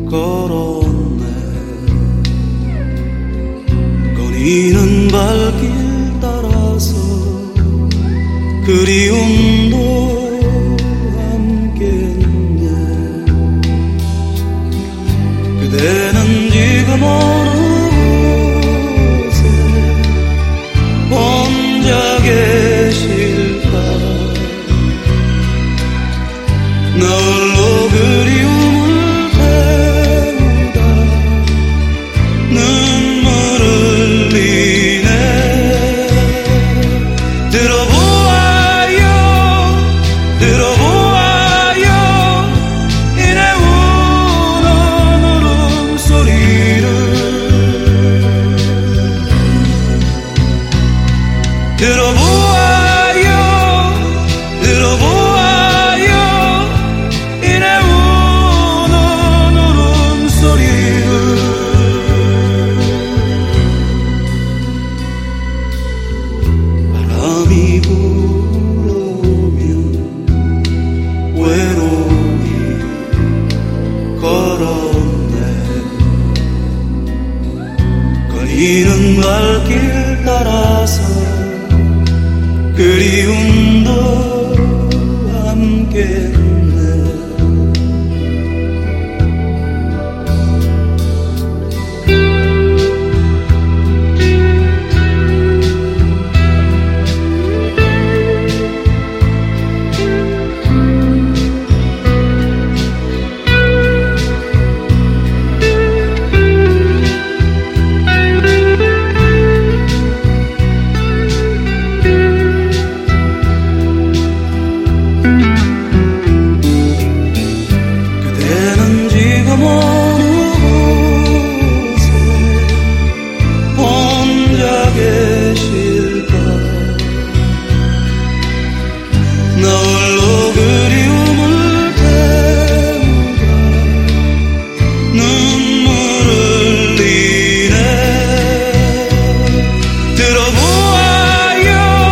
걸었네. 거리는 발길 따라서 그리움도 함께했네. 그대는 지금 어느 곳에 혼자 계실까. 널로 그리움을 태우다 눈물을 흘리네. 들어보아요 들어보아요 이내 우는 울음소리를. 들어보아요 들어보아요 이내 우는 울음소리를. 바람이 불어오면 외로이 걸었네. 거리는 발길 따라서 그리움도 함께했네. 그대는 지금 어느 곳에 혼자 계실까. 널로 그리움을 태우다 눈물을 흘리네. 들어보아요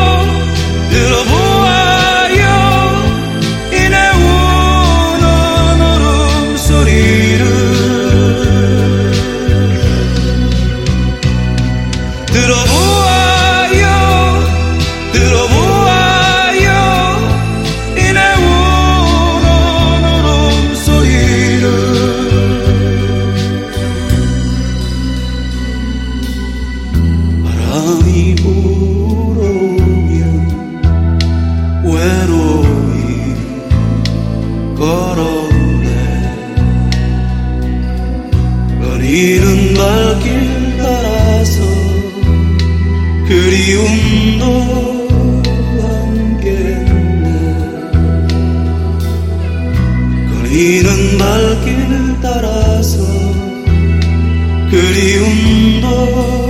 들어보아요 이내 우는 울음소리를. 들어보아요 들어보아요 이내 우는 울음소리를. 바람이 불어오면 외로이 걸었네. 거리는 발길 따라서 그리움도 함께했네. 거리는 발길 따라서 그리움도